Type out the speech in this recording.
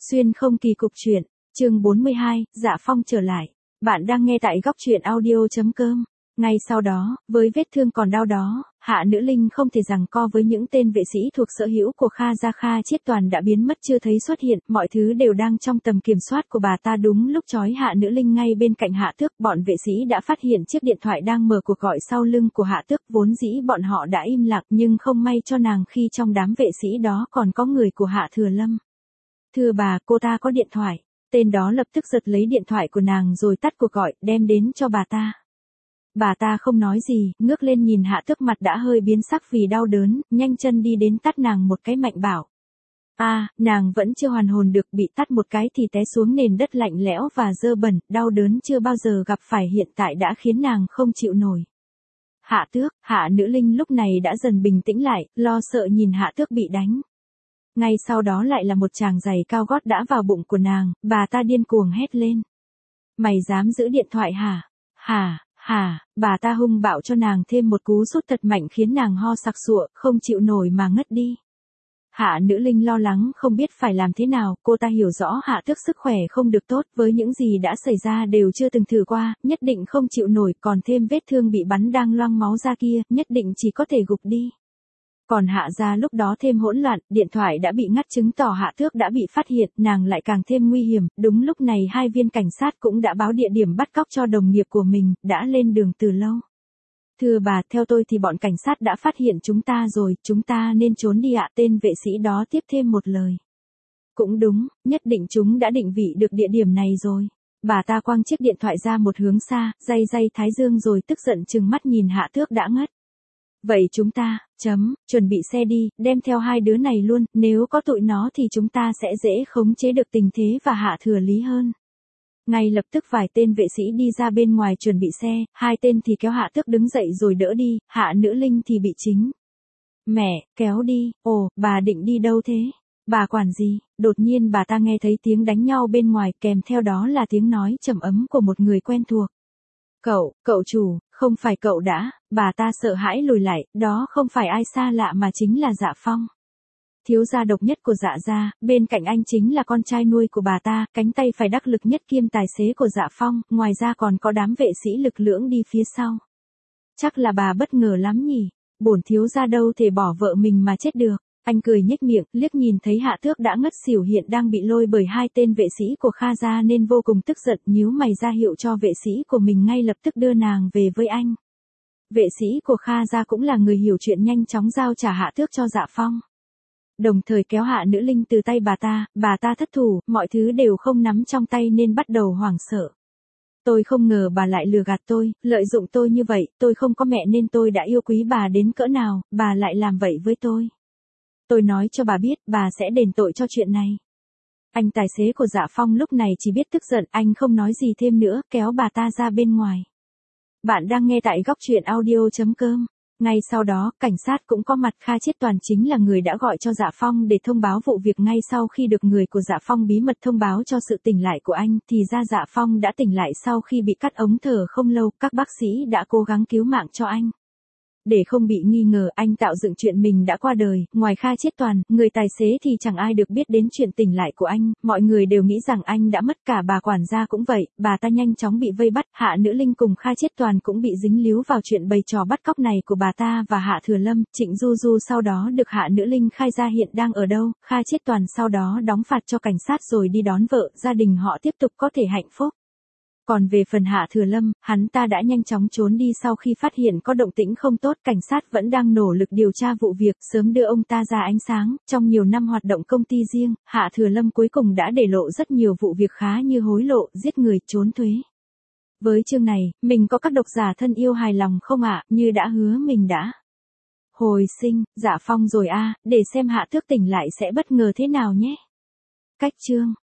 Xuyên không kỳ cục truyện, chương 42, Dạ Phong trở lại. Bạn đang nghe tại góc truyện audio.com. Ngay sau đó, với vết thương còn đau đó, Hạ Nữ Linh không thể giằng co với những tên vệ sĩ thuộc sở hữu của Kha Chiết Toàn đã biến mất chưa thấy xuất hiện, mọi thứ đều đang trong tầm kiểm soát của bà ta. Đúng lúc trói Hạ Nữ Linh ngay bên cạnh Hạ Tước, bọn vệ sĩ đã phát hiện chiếc điện thoại đang mở cuộc gọi sau lưng của Hạ Tước. Vốn dĩ bọn họ đã im lặng, nhưng không may cho nàng khi trong đám vệ sĩ đó còn có người của Hạ Thừa Lâm. Thưa bà, cô ta có điện thoại. Tên đó lập tức giật lấy điện thoại của nàng rồi tắt cuộc gọi, đem đến cho bà ta. Bà ta không nói gì, ngước lên nhìn Hạ Tước, mặt đã hơi biến sắc vì đau đớn, nhanh chân đi đến tát nàng một cái mạnh bảo. Nàng vẫn chưa hoàn hồn được, bị tát một cái thì té xuống nền đất lạnh lẽo và dơ bẩn, đau đớn chưa bao giờ gặp phải hiện tại đã khiến nàng không chịu nổi. Hạ Tước, Hạ Nữ Linh lúc này đã dần bình tĩnh lại, lo sợ nhìn Hạ Tước bị đánh. Ngay sau đó lại là một chàng giày cao gót đã vào bụng của nàng, bà ta điên cuồng hét lên. Mày dám giữ điện thoại hả? Bà ta hung bạo cho nàng thêm một cú sút thật mạnh khiến nàng ho sặc sụa, không chịu nổi mà ngất đi. Hạ Nữ Linh lo lắng không biết phải làm thế nào, cô ta hiểu rõ Hạ Tước sức khỏe không được tốt, với những gì đã xảy ra đều chưa từng thử qua, nhất định không chịu nổi, còn thêm vết thương bị bắn đang loang máu ra kia, nhất định chỉ có thể gục đi. Còn Hạ gia lúc đó thêm hỗn loạn, điện thoại đã bị ngắt chứng tỏ Hạ Tước đã bị phát hiện, nàng lại càng thêm nguy hiểm. Đúng lúc này hai viên cảnh sát cũng đã báo địa điểm bắt cóc cho đồng nghiệp của mình, đã lên đường từ lâu. Thưa bà, theo tôi thì bọn cảnh sát đã phát hiện chúng ta rồi, chúng ta nên trốn đi ạ. Tên vệ sĩ đó tiếp thêm một lời. Cũng đúng, nhất định chúng đã định vị được địa điểm này rồi. Bà ta quăng chiếc điện thoại ra một hướng xa, day thái dương rồi tức giận trừng mắt nhìn Hạ Tước đã ngất. Vậy chúng ta, chuẩn bị xe đi, đem theo hai đứa này luôn, nếu có tụi nó thì chúng ta sẽ dễ khống chế được tình thế và Hạ Thừa Lý hơn. Ngay lập tức vài tên vệ sĩ đi ra bên ngoài chuẩn bị xe, hai tên thì kéo Hạ Tước đứng dậy rồi đỡ đi, Hạ Nữ Linh thì bị chính. Mẹ, kéo đi, bà định đi đâu thế? Bà quản gì? Đột nhiên bà ta nghe thấy tiếng đánh nhau bên ngoài, kèm theo đó là tiếng nói trầm ấm của một người quen thuộc. Cậu chủ, không phải cậu đã, bà ta sợ hãi lùi lại, đó không phải ai xa lạ mà chính là Dạ Phong. Thiếu gia độc nhất của Dạ gia, bên cạnh anh chính là con trai nuôi của bà ta, cánh tay phải đắc lực nhất kiêm tài xế của Dạ Phong, ngoài ra còn có đám vệ sĩ lực lưỡng đi phía sau. Chắc là bà bất ngờ lắm nhỉ, bổn thiếu gia đâu thể bỏ vợ mình mà chết được. Anh cười nhếch miệng, liếc nhìn thấy Hạ Tước đã ngất xỉu hiện đang bị lôi bởi hai tên vệ sĩ của Kha gia nên vô cùng tức giận, nhíu mày ra hiệu cho vệ sĩ của mình ngay lập tức đưa nàng về với anh. Vệ sĩ của Kha gia cũng là người hiểu chuyện, nhanh chóng giao trả Hạ Tước cho Dạ Phong. Đồng thời kéo Hạ Nữ Linh từ tay bà ta thất thủ, mọi thứ đều không nắm trong tay nên bắt đầu hoảng sợ. Tôi không ngờ bà lại lừa gạt tôi, lợi dụng tôi như vậy, tôi không có mẹ nên tôi đã yêu quý bà đến cỡ nào, bà lại làm vậy với tôi. Tôi nói cho bà biết, bà sẽ đền tội cho chuyện này. Anh tài xế của Dạ Phong lúc này chỉ biết tức giận, anh không nói gì thêm nữa, kéo bà ta ra bên ngoài. Bạn đang nghe tại góc truyện audio.com. Ngay sau đó, cảnh sát cũng có mặt. Kha Chiết Toàn chính là người đã gọi cho Dạ Phong để thông báo vụ việc. Ngay sau khi được người của Dạ Phong bí mật thông báo cho sự tỉnh lại của anh, thì ra Dạ Phong đã tỉnh lại sau khi bị cắt ống thở không lâu, các bác sĩ đã cố gắng cứu mạng cho anh. Để không bị nghi ngờ, anh tạo dựng chuyện mình đã qua đời, ngoài Kha Chiết Toàn, người tài xế thì chẳng ai được biết đến chuyện tỉnh lại của anh, mọi người đều nghĩ rằng anh đã mất, cả bà quản gia cũng vậy, bà ta nhanh chóng bị vây bắt, Hạ Nữ Linh cùng Kha Chiết Toàn cũng bị dính líu vào chuyện bày trò bắt cóc này của bà ta và Hạ Thừa Lâm. Trịnh Du Du sau đó được Hạ Nữ Linh khai ra hiện đang ở đâu, Kha Chiết Toàn sau đó đóng phạt cho cảnh sát rồi đi đón vợ, gia đình họ tiếp tục có thể hạnh phúc. Còn về phần Hạ Thừa Lâm, hắn ta đã nhanh chóng trốn đi sau khi phát hiện có động tĩnh không tốt, cảnh sát vẫn đang nỗ lực điều tra vụ việc, sớm đưa ông ta ra ánh sáng. Trong nhiều năm hoạt động công ty riêng, Hạ Thừa Lâm cuối cùng đã để lộ rất nhiều vụ việc khá như hối lộ, giết người, trốn thuế. Với chương này, mình có các độc giả thân yêu hài lòng không ạ? Như đã hứa mình đã hồi sinh, Dạ Phong rồi để xem Hạ Tước tỉnh lại sẽ bất ngờ thế nào nhé. Cách chương